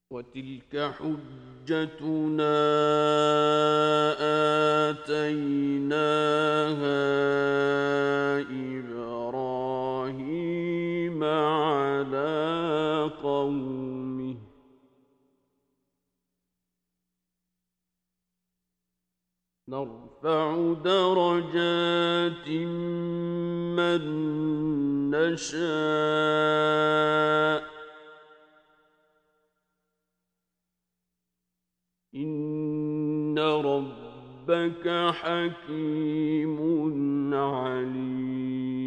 وتلك حجتنا آتيناها إبراهيم على قومه نرفع درجات من نشاء إن ربك حكيم عليم